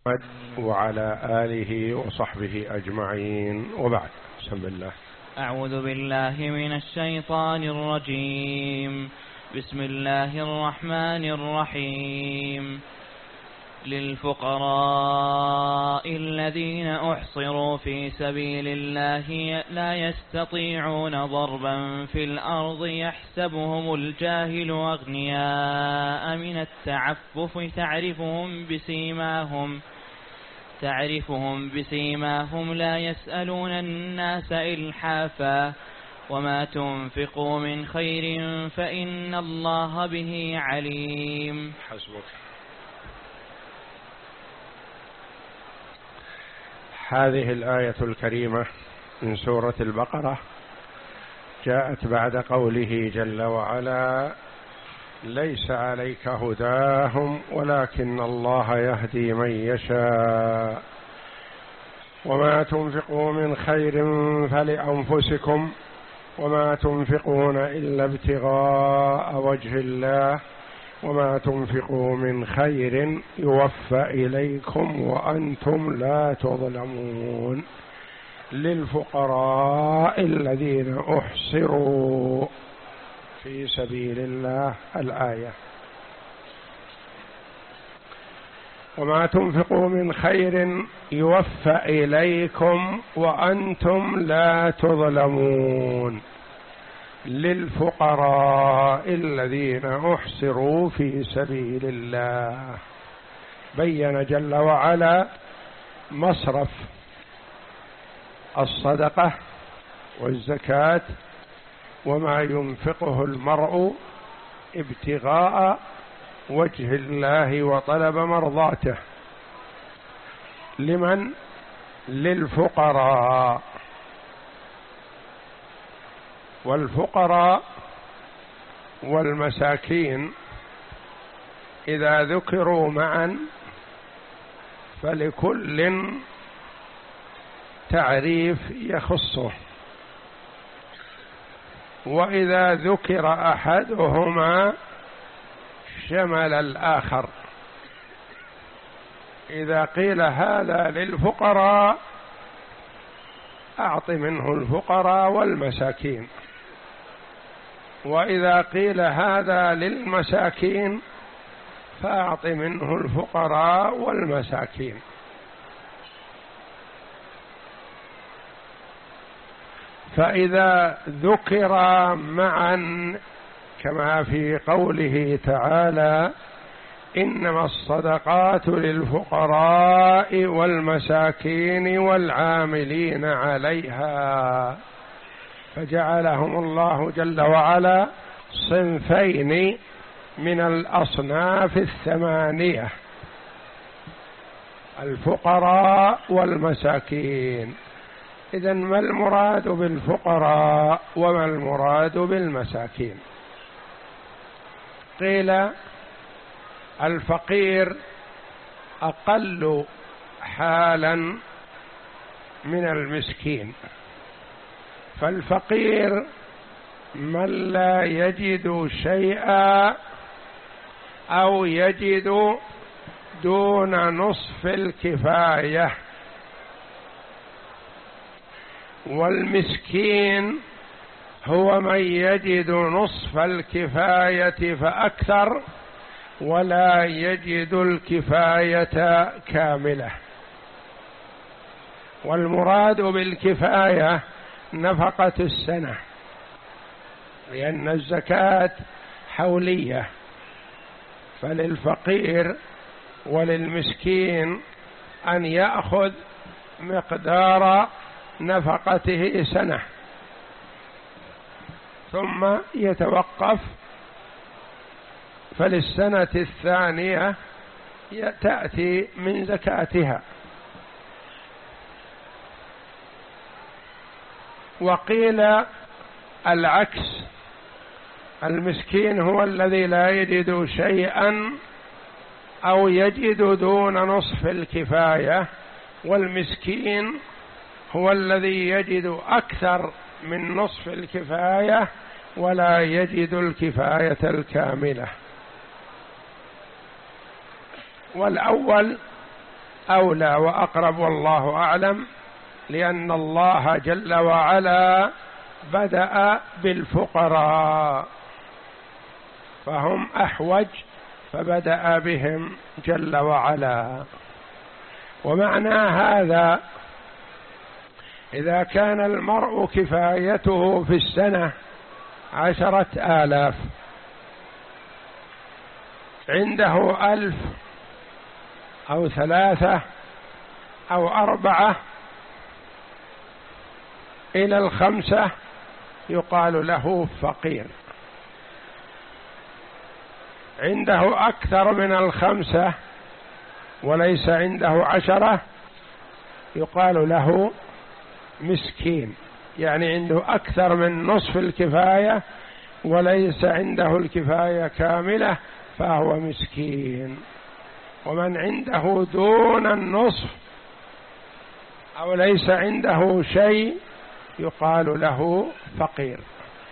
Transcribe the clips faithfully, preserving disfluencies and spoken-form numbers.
وعلى آله وصحبه أجمعين، وبعد. بسم الله. أعوذ بالله من الشيطان الرجيم. بسم الله الرحمن الرحيم. للفقراء الذين أحصروا في سبيل الله لا يستطيعون ضربا في الأرض يحسبهم الجاهل أغنياء من التعفف تعرفهم بسيماهم تعرفهم بسيماهم لا يسألون الناس إلحافا وما تنفقوا من خير فإن الله به عليم. حسبك. هذه الآية الكريمة من سورة البقرة جاءت بعد قوله جل وعلا: ليس عليك هداهم ولكن الله يهدي من يشاء وما تنفقوا من خير فلأنفسكم وما تنفقون إلا ابتغاء وجه الله وما تنفقوا من خير يوفى إليكم وأنتم لا تظلمون. للفقراء الذين أحصروا في سبيل الله. الآية: وما تنفقوا من خير يوفى إليكم وأنتم لا تظلمون. للفقراء الذين أحصروا في سبيل الله. بين جل وعلا مصرف الصدقة والزكاة وما ينفقه المرء ابتغاء وجه الله وطلب مرضاته. لمن؟ للفقراء. والفقراء والمساكين إذا ذكروا معا فلكل تعريف يخصه، وإذا ذكر أحدهما شمل الآخر. إذا قيل هذا للفقراء أعط منه الفقراء والمساكين، وإذا قيل هذا للمساكين فأعط منه الفقراء والمساكين. فإذا ذكر معا كما في قوله تعالى: إنما الصدقات للفقراء والمساكين والعاملين عليها، فجعلهم الله جل وعلا صنفين من الأصناف الثمانية: الفقراء والمساكين. إذن ما المراد بالفقراء وما المراد بالمساكين؟ قيل الفقير أقل حالا من المسكين، فالفقير من لا يجد شيئا أو يجد دون نصف الكفاية، والمسكين هو من يجد نصف الكفاية فأكثر ولا يجد الكفاية كاملة. والمراد بالكفاية نفقة السنة، لأن الزكاة حولية، فللفقير وللمسكين أن يأخذ مقدار نفقته سنة ثم يتوقف، فللسنة الثانية تأتي من زكاتها. وقيل العكس: المسكين هو الذي لا يجد شيئا أو يجد دون نصف الكفاية، والمسكين هو الذي يجد أكثر من نصف الكفاية ولا يجد الكفاية الكاملة. والأول أولى وأقرب والله أعلم، لأن الله جل وعلا بدأ بالفقراء فهم أحوج فبدأ بهم جل وعلا. ومعنى هذا إذا كان المرء كفايته في السنة عشرة آلاف، عنده ألف أو ثلاثة أو أربعة إلى الخمسة يقال له فقير، عنده أكثر من الخمسة وليس عنده عشرة يقال له مسكين، يعني عنده أكثر من نصف الكفاية وليس عنده الكفاية كاملة فهو مسكين. ومن عنده دون النصف أو ليس عنده شيء يقال له فقير.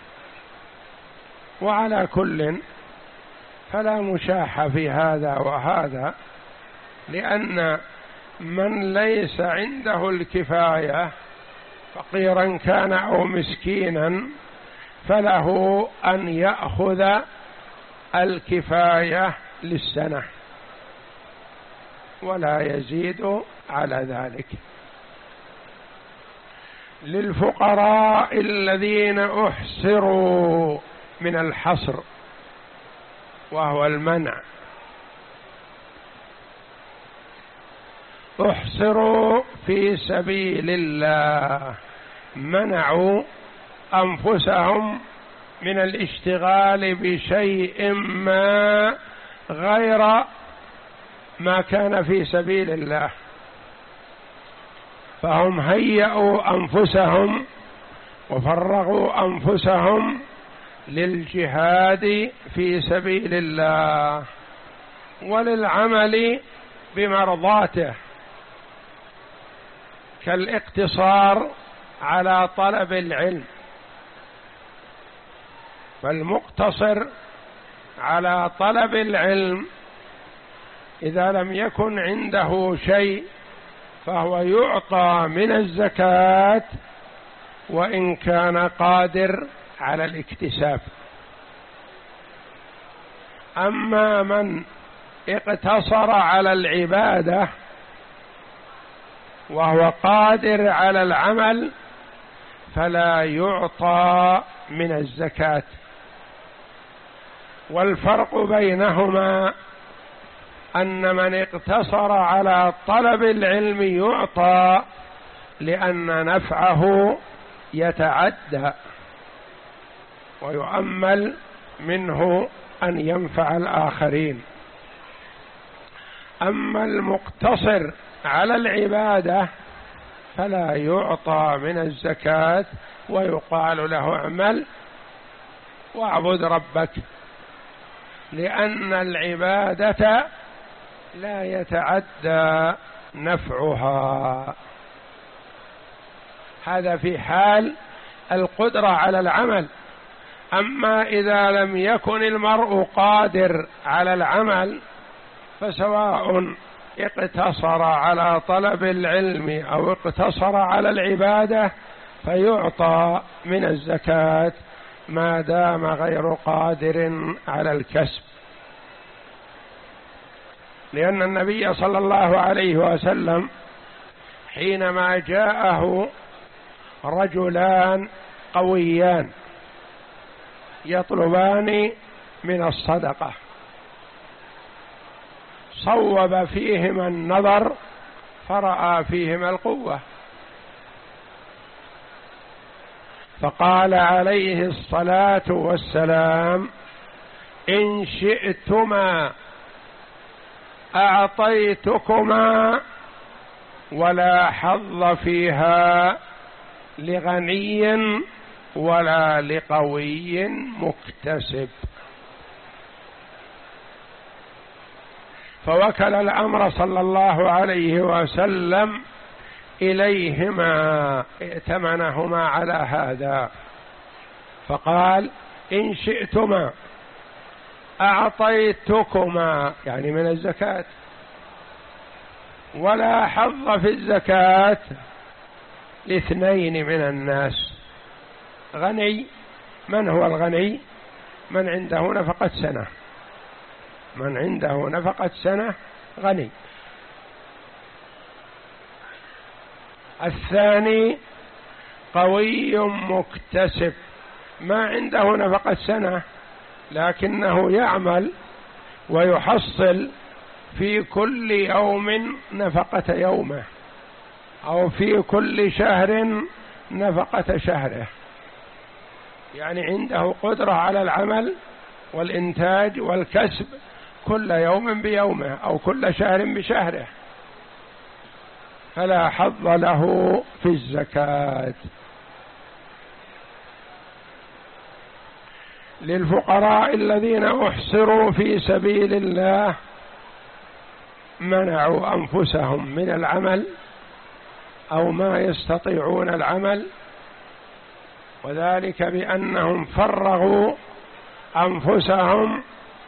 وعلى كل فلا مشاحة في هذا وهذا، لأن من ليس عنده الكفاية فقيرا كان أو مسكينا فله أن يأخذ الكفاية للسنة ولا يزيد على ذلك. للفقراء الذين أحصروا من الحصر وهو المنع، احصروا في سبيل الله، منعوا أنفسهم من الاشتغال بشيء ما غير ما كان في سبيل الله، فهم هيئوا أنفسهم وفرغوا أنفسهم للجهاد في سبيل الله وللعمل بمرضاته، كالاقتصار على طلب العلم. فالمقتصر على طلب العلم إذا لم يكن عنده شيء فهو يعطى من الزكاة وإن كان قادر على الاكتساب. أما من اقتصر على العبادة وهو قادر على العمل فلا يعطى من الزكاة. والفرق بينهما أن من اقتصر على طلب العلم يعطى لأن نفعه يتعدى ويؤمل منه أن ينفع الآخرين. أما المقتصر على العبادة فلا يعطى من الزكاة ويقال له اعمل واعبد ربك، لأن العبادة لا يتعدى نفعها. هذا في حال القدرة على العمل. أما إذا لم يكن المرء قادر على العمل فسواء اقتصر على طلب العلم أو اقتصر على العبادة فيعطى من الزكاة ما دام غير قادر على الكسب. لأن النبي صلى الله عليه وسلم حينما جاءه رجلان قويان يطلبان من الصدقة صوب فيهما النظر فرأى فيهما القوة، فقال عليه الصلاة والسلام: إن شئتما أعطيتكما ولا حظ فيها لغني ولا لقوي مكتسب. فوكل الأمر صلى الله عليه وسلم إليهما، ائتمنهما على هذا، فقال: إن شئتما أعطيتكما، يعني من الزكاة، ولا حظ في الزكاة لاثنين من الناس. غني، من هو الغني؟ من عنده نفقة سنة، من عنده نفقة سنة غني. الثاني قوي مكتسب، ما عنده نفقة سنة لكنه يعمل ويحصل في كل يوم نفقة يومه، أو في كل شهر نفقة شهره، يعني عنده قدرة على العمل والإنتاج والكسب كل يوم بيومه أو كل شهر بشهره، فلا حظ له في الزكاة. للفقراء الذين أحصروا في سبيل الله منعوا أنفسهم من العمل أو ما يستطيعون العمل، وذلك بأنهم فرغوا أنفسهم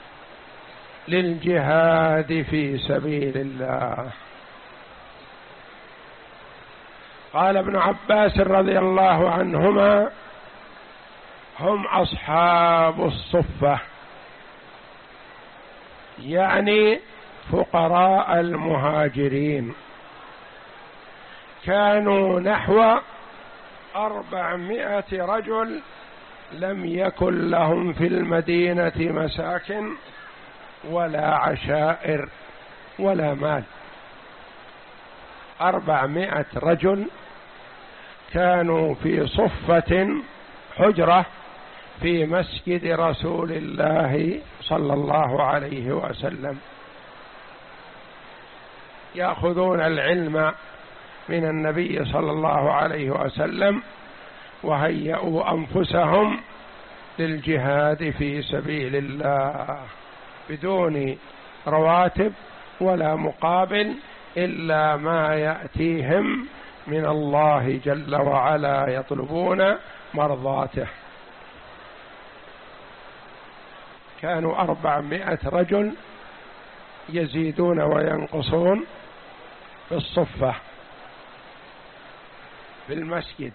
للجهاد في سبيل الله. قال ابن عباس رضي الله عنهما: هم أصحاب الصفة، يعني فقراء المهاجرين، كانوا نحو أربعمائة رجل لم يكن لهم في المدينة مساكن ولا عشائر ولا مال. أربعمائة رجل كانوا في صفة حجرة في مسجد رسول الله صلى الله عليه وسلم، يأخذون العلم من النبي صلى الله عليه وسلم، وهيئوا أنفسهم للجهاد في سبيل الله بدون رواتب ولا مقابل إلا ما يأتيهم من الله جل وعلا، يطلبون مرضاته. كانوا أربعمائة رجل يزيدون وينقصون في الصفة في المسجد.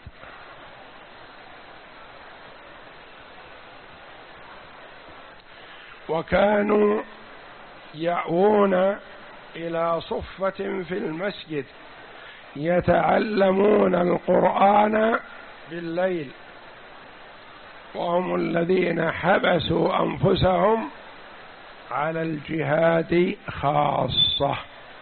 وكانوا يأوون إلى صفة في المسجد يتعلمون القرآن بالليل، وهم الذين حبسوا أنفسهم على الجهاد خاصة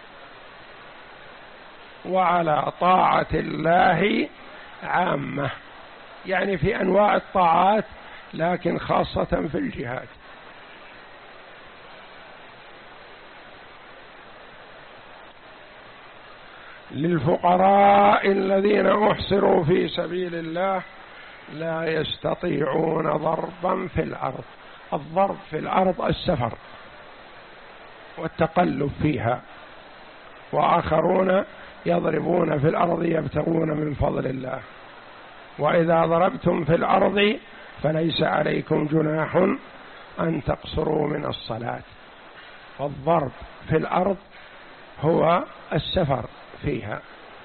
وعلى طاعة الله عامة، يعني في أنواع الطاعات لكن خاصة في الجهاد. للفقراء الذين أحصروا في سبيل الله لا يستطيعون ضربا في الأرض. الضرب في الأرض السفر والتقلب فيها، وآخرون يضربون في الأرض يبتغون من فضل الله. وإذا ضربتم في الأرض فليس عليكم جناح أن تقصروا من الصلاة. فالضرب في الأرض هو السفر فيها.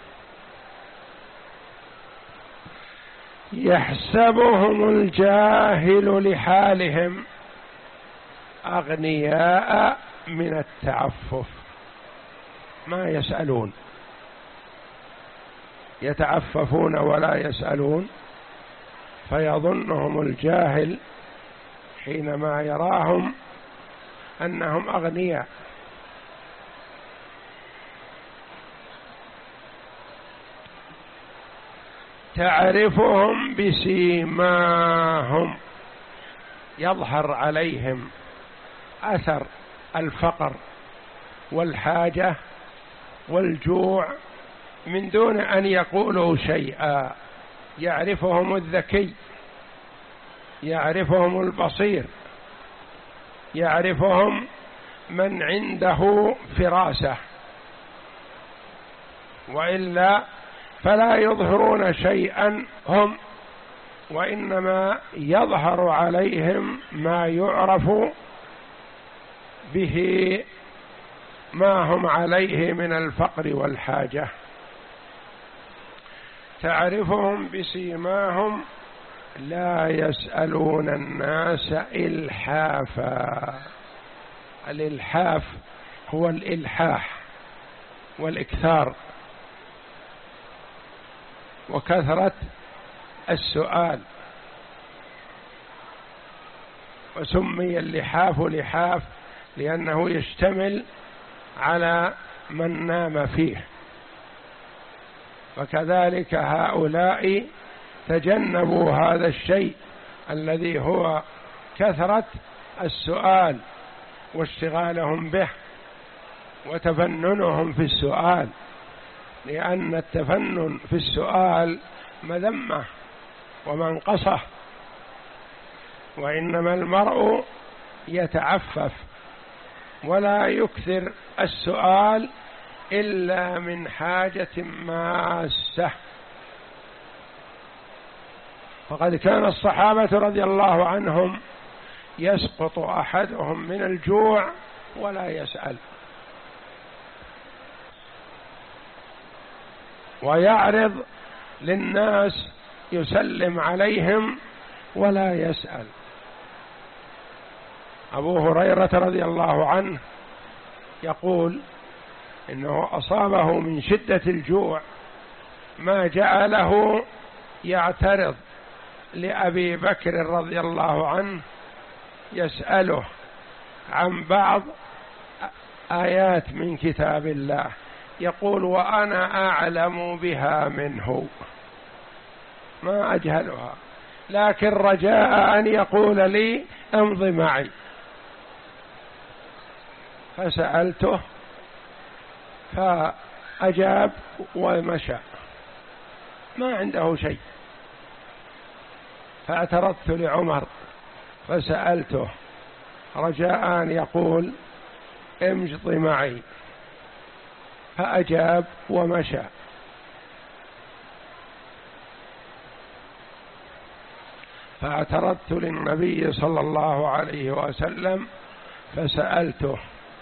يحسبهم الجاهل لحالهم أغنياء من التعفف، ما يسألون، يتعففون ولا يسألون، فيظنهم الجاهل حينما يراهم أنهم أغنياء. تعرفهم بسيماهم، يظهر عليهم أثر الفقر والحاجة والجوع من دون أن يقولوا شيئا. يعرفهم الذكي، يعرفهم البصير، يعرفهم من عنده فراسة، وإلا فلا يظهرون شيئا هم، وإنما يظهر عليهم ما يعرف به ما هم عليه من الفقر والحاجة. تعرفهم بسيماهم لا يسألون الناس إلحافا. الإلحاف هو الإلحاح والإكثار وكثرة السؤال، وسمي اللحاف لحاف لأنه يشتمل على من نام فيه. فكذلك هؤلاء تجنبوا هذا الشيء الذي هو كثرة السؤال واشتغالهم به وتفننهم في السؤال، لأن التفنن في السؤال مذمة ومنقصة، وإنما المرء يتعفف ولا يكثر السؤال إلا من حاجة ماسة. فقد كان الصحابة رضي الله عنهم يسقط أحدهم من الجوع ولا يسأل، ويعرض للناس يسلم عليهم ولا يسأل. أبو هريرة رضي الله عنه يقول إنه أصابه من شدة الجوع ما جعله يعترض لأبي بكر رضي الله عنه يسأله عن بعض آيات من كتاب الله، يقول وأنا أعلم بها منه، ما أجهلها، لكن رجاء أن يقول لي امض معي. فسألته فأجاب ومشى، ما عنده شيء. فاعترضت لعمر فسألته رجاء أن يقول امض معي، فأجاب ومشى. فاعترضت للنبي صلى الله عليه وسلم فسألته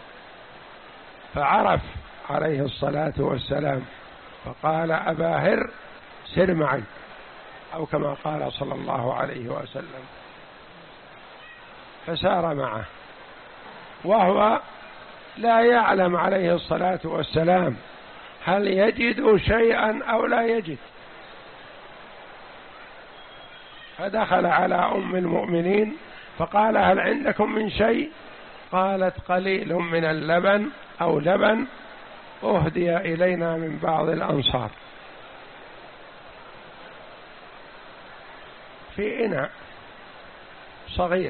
فعرف عليه الصلاة والسلام فقال أبا هر سر معي، أو كما قال صلى الله عليه وسلم، فسار معه وهو لا يعلم عليه الصلاة والسلام هل يجد شيئا أو لا يجد. فدخل على أم المؤمنين فقال هل عندكم من شيء؟ قالت قليل من اللبن أو لبن أهدي إلينا من بعض الأنصار في إناء صغير.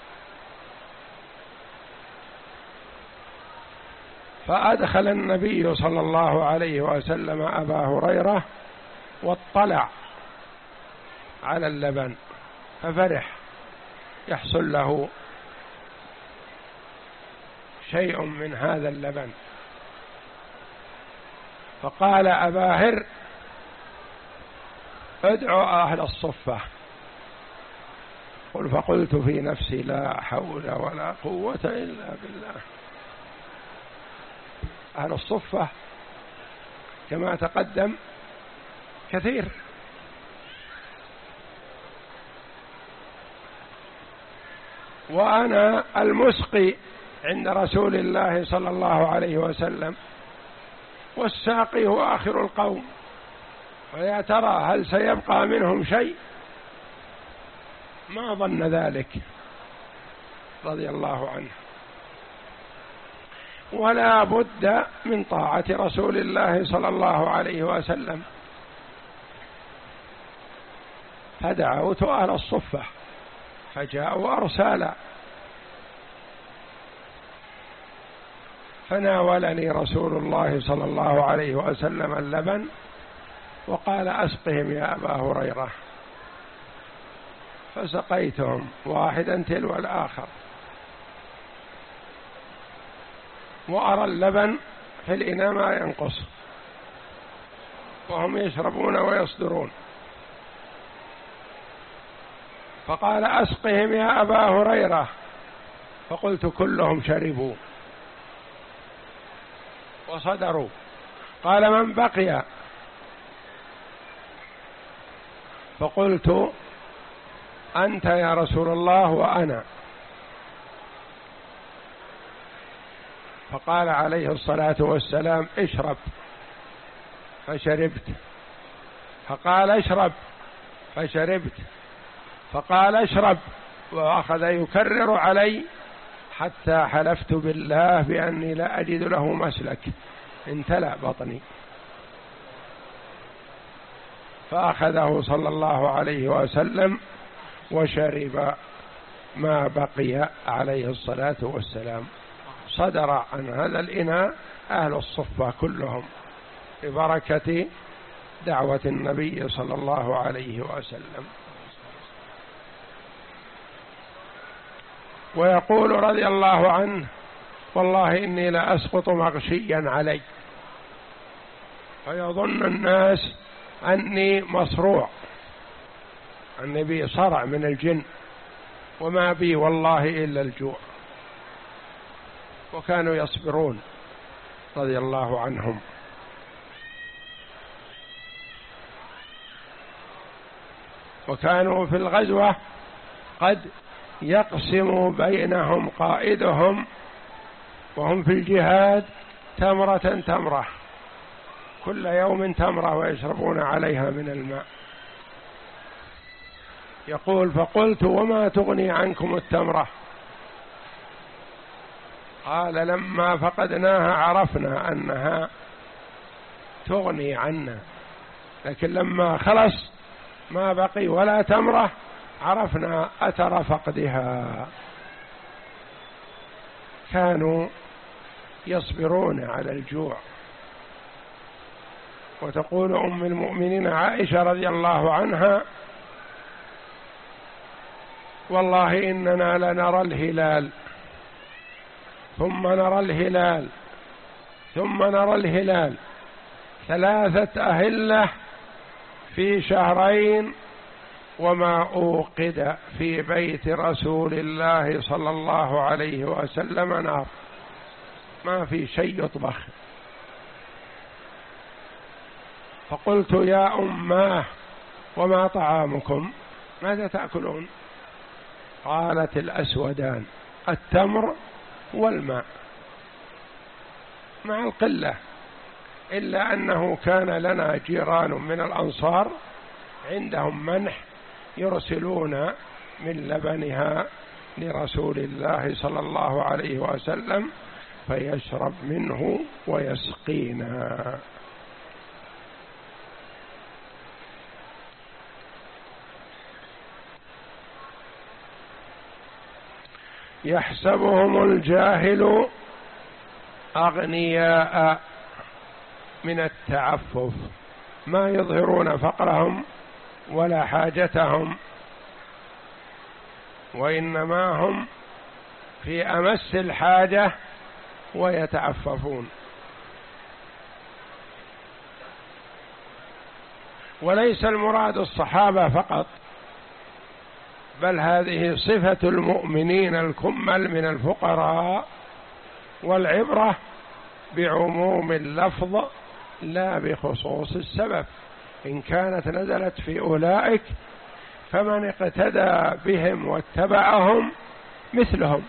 فأدخل النبي صلى الله عليه وسلم أبا هريرة واطلع على اللبن ففرح يحصل له شيء من هذا اللبن، فقال أبا هر ادعو أهل الصفة. قل فقلت في نفسي لا حول ولا قوة إلا بالله. أهل الصفة كما تقدم كثير، وأنا المسقي عند رسول الله صلى الله عليه وسلم، والساقي هو آخر القوم، ويا ترى هل سيبقى منهم شيء؟ ما ظن ذلك رضي الله عنه. ولا بد من طاعة رسول الله صلى الله عليه وسلم. فدعوت أهل الصفة فجاءوا أرسالا، فناولني رسول الله صلى الله عليه وسلم اللبن وقال أسقهم يا أبا هريرة، فسقيتهم واحدا تلو الآخر، وأرى اللبن في الإناء ما ينقص وهم يشربون ويصدرون. فقال أسقهم يا أبا هريرة، فقلت كلهم شربوا. وصدروا. قال: من بقي؟ فقلت: أنت يا رسول الله وأنا. فقال عليه الصلاة والسلام: اشرب. فشربت. فقال: اشرب. فشربت. فقال: اشرب. وأخذ يكرر علي حتى حلفت بالله بأني لا أجد له مسلك، امتلأ بطني. فأخذه صلى الله عليه وسلم وشرب ما بقي عليه الصلاة والسلام. صدر عن هذا الإناء أهل الصفة كلهم ببركة دعوة النبي صلى الله عليه وسلم. ويقول رضي الله عنه: والله إني لأسقط مغشيا علي، فيظن الناس أني مصروع، أني بي صرع من الجن، وما بي والله إلا الجوع. وكانوا يصبرون رضي الله عنهم. وكانوا في الغزوة قد يقسم بينهم قائدهم وهم في الجهاد تمرة تمرة، كل يوم تمرة ويشربون عليها من الماء. يقول: فقلت: وما تغني عنكم التمرة؟ قال: لما فقدناها عرفنا أنها تغني عنا، لكن لما خلص ما بقي ولا تمرة عرفنا أثر فقدها. كانوا يصبرون على الجوع. وتقول أم المؤمنين عائشة رضي الله عنها: والله إننا لنرى الهلال ثم نرى الهلال ثم نرى الهلال ثلاثة أهلة في شهرين، وما أوقد في بيت رسول الله صلى الله عليه وسلم نار، ما في شيء يطبخ. فقلت: يا أماه وما طعامكم؟ ماذا تأكلون؟ قالت: الأسودان، التمر والماء، مع القلة، إلا أنه كان لنا جيران من الأنصار عندهم منح يرسلون من لبنها لرسول الله صلى الله عليه وسلم فيشرب منه ويسقينا. يحسبهم الجاهل أغنياء من التعفف، ما يظهرون فقرهم ولا حاجتهم، وإنما هم في أمس الحاجة ويتعففون. وليس المراد الصحابة فقط، بل هذه صفة المؤمنين الكمل من الفقراء، والعبرة بعموم اللفظ لا بخصوص السبب. إن كانت نزلت في أولئك فمن اقتدى بهم واتبعهم مثلهم،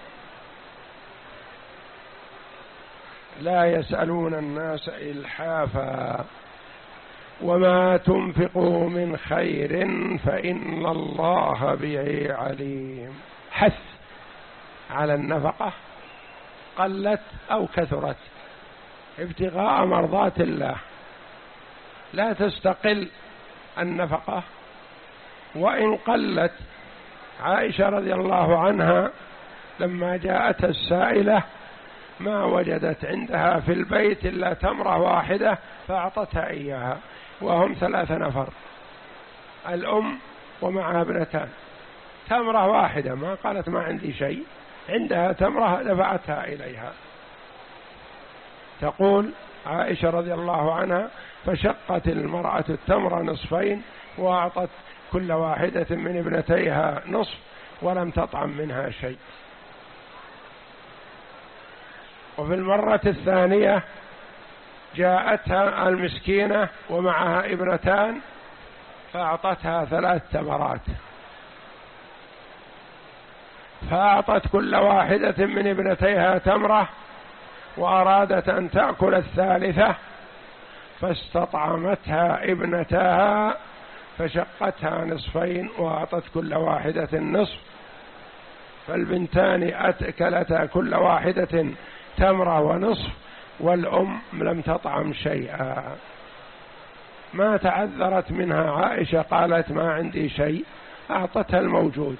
لا يسألون الناس إلحافا، وما تنفقوا من خير فإن الله به عليم. حث على النفقة قلت أو كثرت ابتغاء مرضات الله، لا تستقل النفقة وإن قلت. عائشة رضي الله عنها لما جاءت السائلة ما وجدت عندها في البيت إلا تمرة واحدة فأعطتها إياها، وهم ثلاثة نفر، الأم ومعها ابنتان، تمرة واحدة، ما قالت ما عندي شيء، عندها تمرة دفعتها إليها. تقول عائشة رضي الله عنها: فشقت المرأة التمر نصفين وأعطت كل واحدة من ابنتيها نصف ولم تطعم منها شيء. وفي المرة الثانية جاءتها المسكينة ومعها ابنتان فأعطتها ثلاث تمرات، فأعطت كل واحدة من ابنتيها تمرة وأرادت أن تأكل الثالثة، فاستطعمتها ابنتها فشقتها نصفين وأعطت كل واحدة النصف، فالبنتان أكلتا كل واحدة تمرة ونصف، والأم لم تطعم شيئا. ما تعذرت منها عائشة، قالت ما عندي شيء، أعطتها الموجود.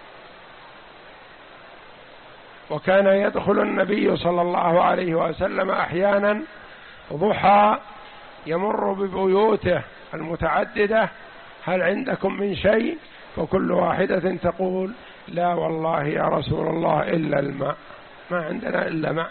وكان يدخل النبي صلى الله عليه وسلم أحيانا ضحى يمر ببيوته المتعددة: هل عندكم من شيء؟ فكل واحدة تقول: لا والله يا رسول الله إلا الماء، ما عندنا إلا ماء.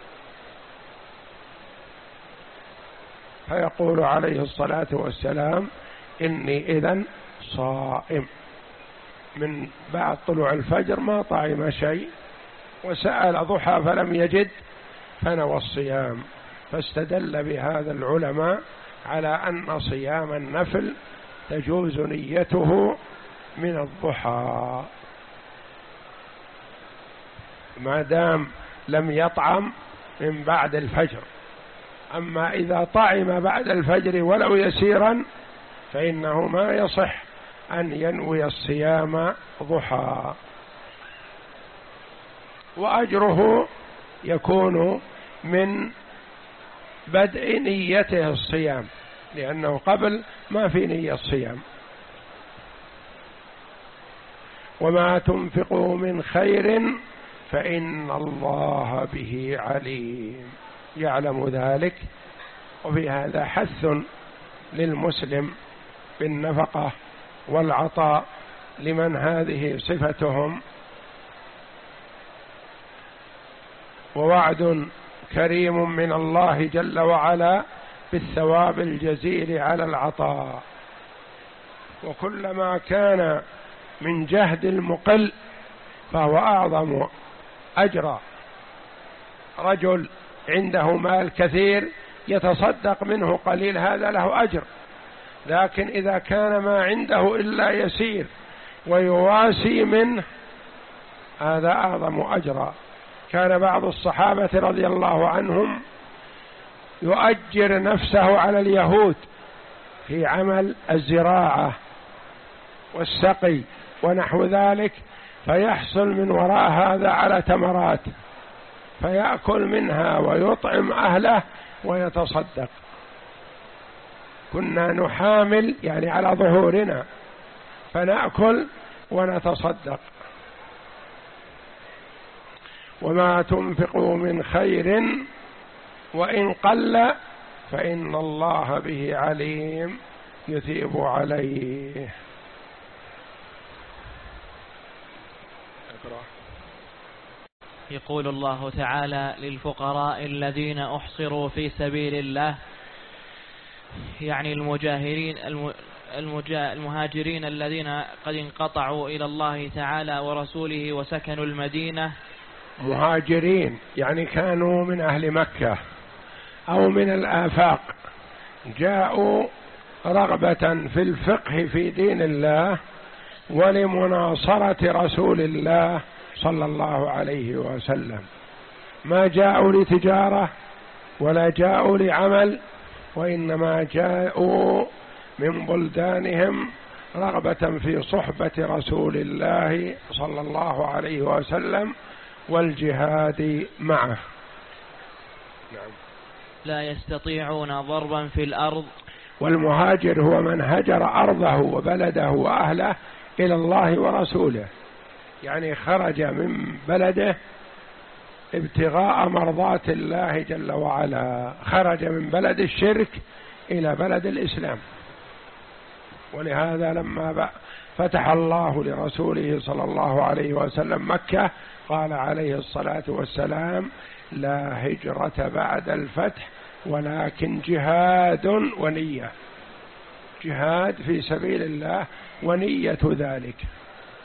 فيقول عليه الصلاة والسلام: إني إذن صائم، من بعد طلوع الفجر ما طعم شيء، وسأل ضحى فلم يجد فنوى الصيام. فاستدل بهذا العلماء على أن صيام النفل تجوز نيته من الضحى ما دام لم يطعم من بعد الفجر. أما إذا طعم بعد الفجر ولو يسيرا فإنه ما يصح أن ينوي الصيام ضحى، وأجره يكون من بدء نيته الصيام، لأنه قبل ما في نية الصيام. وما تنفقوا من خير فإن الله به عليم، يعلم ذلك. وفي هذا حث للمسلم بالنفقة والعطاء لمن هذه صفتهم، ووعد كريم من الله جل وعلا بالثواب الجزيل على العطاء. وكلما كان من جهد المقل فهو أعظم أجرا. رجل عنده مال كثير يتصدق منه قليل، هذا له أجر، لكن إذا كان ما عنده إلا يسير ويواسي منه هذا أعظم أجرا. كان بعض الصحابة رضي الله عنهم يؤجر نفسه على اليهود في عمل الزراعة والسقي ونحو ذلك، فيحصل من وراء هذا على تمرات فيأكل منها ويطعم أهله ويتصدق. كنا نحامل يعني على ظهورنا فنأكل ونتصدق. وما تنفقوا من خير وإن قل فإن الله به عليم يثيب عليه. يقول الله تعالى: للفقراء الذين أحصروا في سبيل الله، يعني المجاهرين المهاجرين الذين قد انقطعوا إلى الله تعالى ورسوله وسكنوا المدينة. مهاجرين يعني كانوا من أهل مكة أو من الآفاق، جاءوا رغبة في الفقه في دين الله ولمناصرة رسول الله صلى الله عليه وسلم. ما جاءوا لتجارة ولا جاءوا لعمل، وإنما جاءوا من بلدانهم رغبة في صحبة رسول الله صلى الله عليه وسلم والجهاد معه. نعم. لا يستطيعون ضربا في الأرض. والمهاجر هو من هجر أرضه وبلده وأهله إلى الله ورسوله، يعني خرج من بلده ابتغاء مرضات الله جل وعلا، خرج من بلد الشرك إلى بلد الإسلام. ولهذا لما فتح الله لرسوله صلى الله عليه وسلم مكة قال عليه الصلاة والسلام: لا هجرة بعد الفتح ولكن جهاد ونية، جهاد في سبيل الله ونية ذلك.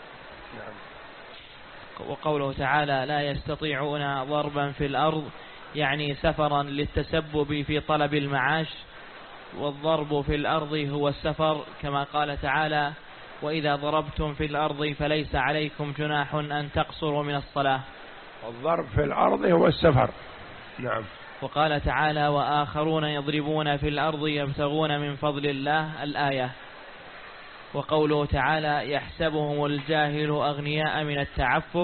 وقوله تعالى: لا يستطيعون ضربا في الأرض، يعني سفرا للتسبب في طلب المعاش، والضرب في الأرض هو السفر، كما قال تعالى: وإذا ضربتم في الأرض فليس عليكم جناح أن تقصروا من الصلاة. الضرب في الأرض هو السفر. نعم. وقال تعالى: وآخرون يضربون في الأرض يبتغون من فضل الله، الآية. وقوله تعالى: يحسبهم الجاهل أغنياء من التعفف،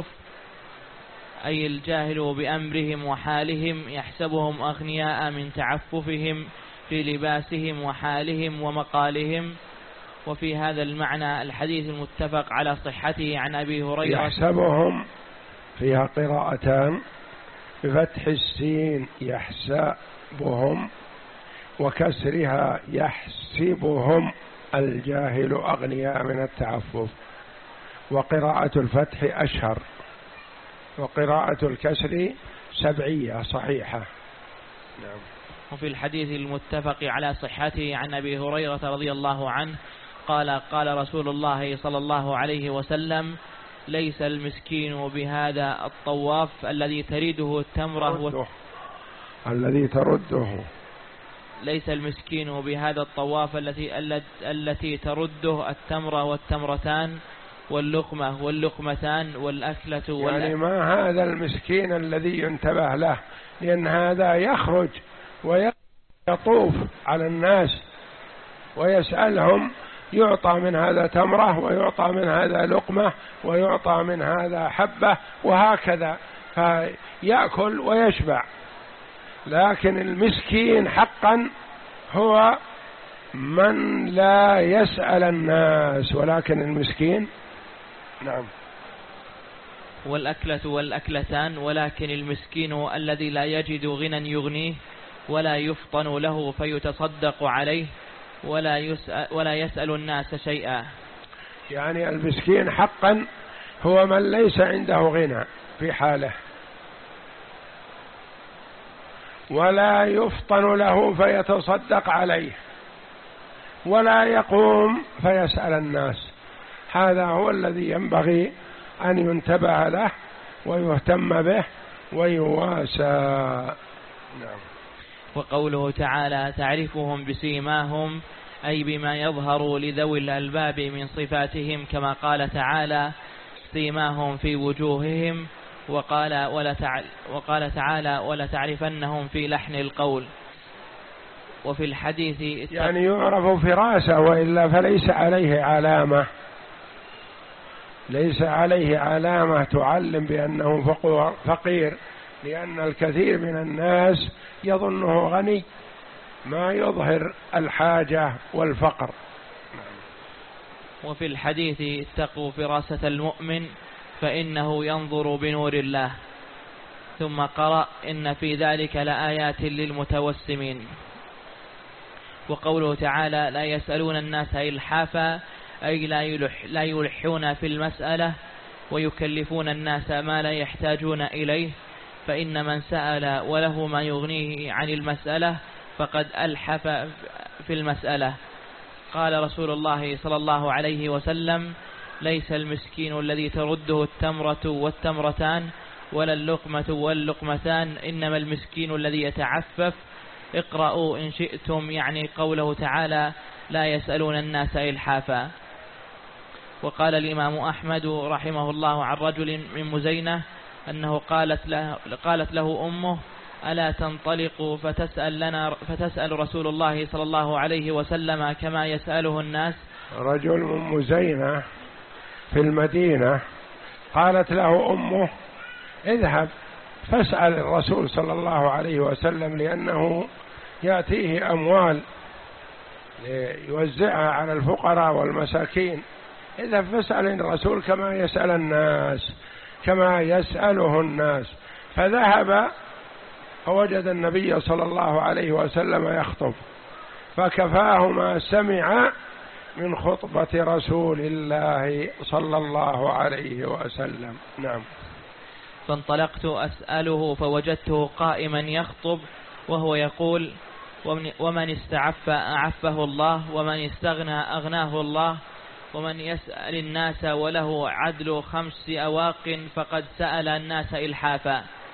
أي الجاهل بأمرهم وحالهم يحسبهم أغنياء من تعففهم في لباسهم وحالهم ومقالهم. وفي هذا المعنى الحديث المتفق على صحته عن أبي هريرة. يحسبهم فيها قراءتان بفتح السين يحسبهم، وكسرها يحسبهم الجاهل أغنياء من التعفف، وقراءة الفتح أشهر، وقراءة الكسر سبعية صحيحة. نعم. وفي الحديث المتفق على صحته عن أبي هريرة رضي الله عنه قال: قال رسول الله صلى الله عليه وسلم: ليس المسكين بهذا الطواف الذي تريده التمرة و... الذي ترده ليس المسكين بهذا الطواف التي التي ترده التمرة والتمرتان واللقمة واللقمتان والأكلة والأكلة. يعني ما هذا المسكين الذي ينتبه له، لأن هذا يخرج ويطوف على الناس ويسألهم، يعطى من هذا تمرة ويعطى من هذا لقمة ويعطى من هذا حبة وهكذا، فيأكل ويشبع. لكن المسكين حقا هو من لا يسأل الناس، ولكن المسكين نعم. والأكلة والأكلتان، ولكن المسكين الذي لا يجد غنى يغنيه ولا يفطن له فيتصدق عليه ولا يسأل, ولا يسأل الناس شيئا. يعني المسكين حقا هو من ليس عنده غنى في حاله ولا يفطن له فيتصدق عليه ولا يقوم فيسأل الناس. هذا هو الذي ينبغي أن ينتبه له ويهتم به ويواسى. نعم. وقوله تعالى: تعرفهم بسيماهم، أي بما يظهر لذوي الألباب من صفاتهم، كما قال تعالى: سيماهم في وجوههم، وقال, ولا تع... وقال تعالى: ولا تعرفنهم في لحن القول. وفي الحديث يعني يعرف فراسة، وإلا فليس عليه علامة، ليس عليه علامة تعلم بأنه فقير، لأن الكثير من الناس يظنه غني ما يظهر الحاجة والفقر. وفي الحديث: اتقوا فراسة المؤمن فإنه ينظر بنور الله. ثم قرأ: إن في ذلك لآيات للمتوسمين. وقوله تعالى: لا يسألون الناس إلحافا، أي لا, يلح لا يلحون في المسألة ويكلفون الناس ما لا يحتاجون إليه، فإن من سأل وله ما يغنيه عن المسألة فقد ألحف في المسألة. قال رسول الله صلى الله عليه وسلم: ليس المسكين الذي ترده التمرة والتمرتان ولا اللقمة واللقمتان، إنما المسكين الذي يتعفف. اقرأوا إن شئتم، يعني قوله تعالى: لا يسألون الناس إلحافا. وقال الإمام أحمد رحمه الله عن رجل من مزينة أنه قالت له, قالت له أمه: ألا تنطلق فتسأل, لنا فتسأل رسول الله صلى الله عليه وسلم كما يسأله الناس؟ رجل من مزينة في المدينة قالت له أمه: اذهب فاسأل الرسول صلى الله عليه وسلم، لأنه يأتيه أموال يوزعها على الفقراء والمساكين، اذهب فاسأل الرسول كما يسأل الناس كما يسأله الناس. فذهب فوجد النبي صلى الله عليه وسلم يخطب، فكفاه ما سمع من خطبة رسول الله صلى الله عليه وسلم. نعم. فانطلقت أسأله فوجدته قائما يخطب وهو يقول: ومن استعف أعفه الله، ومن استغنى أغناه الله، ومن يسأل الناس وله عدل خمس أواق فقد سأل الناس إلحافا.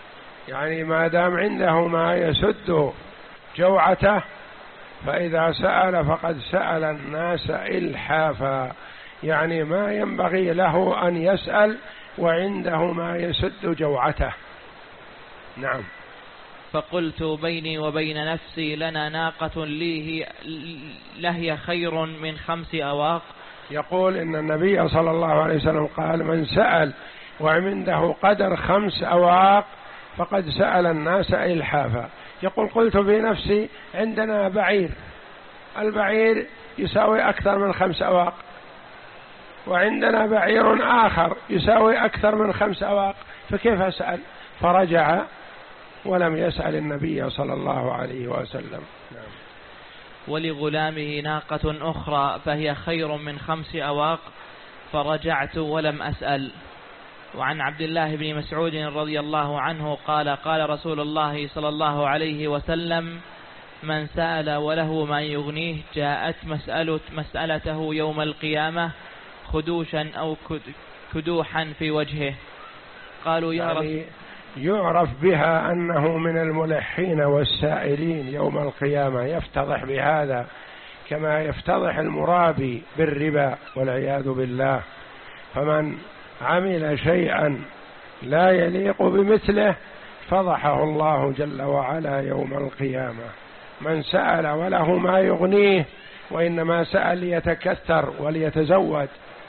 يعني ما دام عنده ما يسد جوعته فإذا سأل فقد سأل الناس إلحافا، يعني ما ينبغي له أن يسأل وعنده ما يسد جوعته. نعم. فقلت بيني وبين نفسي لنا ناقة لي لهي خير من خمس أواق. يقول إن النبي صلى الله عليه وسلم قال من سأل وعنده قدر خمس أواق فقد سأل الناس إلحافا. يقول قلت في نفسي عندنا بعير، البعير يساوي أكثر من خمس أواق، وعندنا بعير آخر يساوي أكثر من خمس أواق، فكيف أسأل؟ فرجع ولم يسأل النبي صلى الله عليه وسلم. نعم. ولغلامه ناقة أخرى فهي خير من خمس أواق، فرجعت ولم أسأل. وعن عبد الله بن مسعود رضي الله عنه قال قال رسول الله صلى الله عليه وسلم من سأل وله ما يغنيه جاءت مسألة مسألته يوم القيامة خدوشا أو كدوحا في وجهه. قالوا يا رسول يعني يعرف بها أنه من الملحين والسائلين يوم القيامة، يفتضح بهذا كما يفتضح المرابي بالربا والعياذ بالله. فمن عمل شيئا لا يليق بمثله فضحه الله جل وعلا يوم القيامة. من سأل وله ما يغنيه وإنما سأل ليتكثر وليتزود،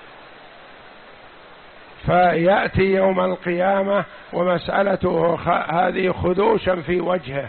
فيأتي يوم القيامة ومسألته هذه خدوشا في وجهه،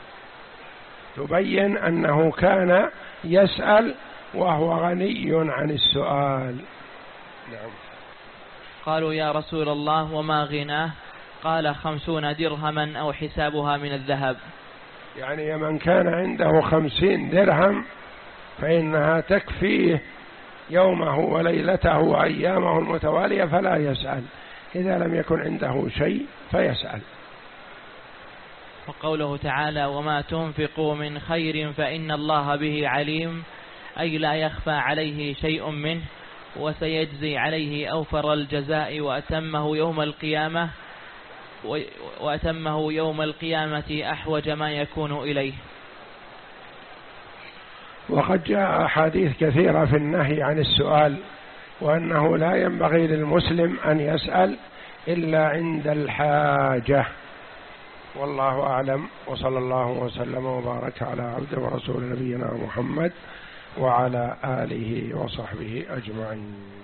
تبين أنه كان يسأل وهو غني عن السؤال. نعم. قالوا يا رسول الله وما غناه؟ قال خمسون درهما أو حسابها من الذهب. يعني من كان عنده خمسين درهم فإنها تكفيه يومه وليلته وأيامه المتوالية فلا يسأل، إذا لم يكن عنده شيء فيسأل. وقوله تعالى وما تنفقوا من خير فإن الله به عليم، أي لا يخفى عليه شيء منه وسيجزي عليه أوفر الجزاء وأتمه يوم القيامة وأتمه يوم القيامة أحوج ما يكون إليه. وقد جاء أحاديث كثيرة في النهي عن السؤال، وأنه لا ينبغي للمسلم أن يسأل إلا عند الحاجة. والله أعلم، وصلى الله وسلم وبارك على عبده ورسول نبينا محمد وعلى آله وصحبه أجمعين.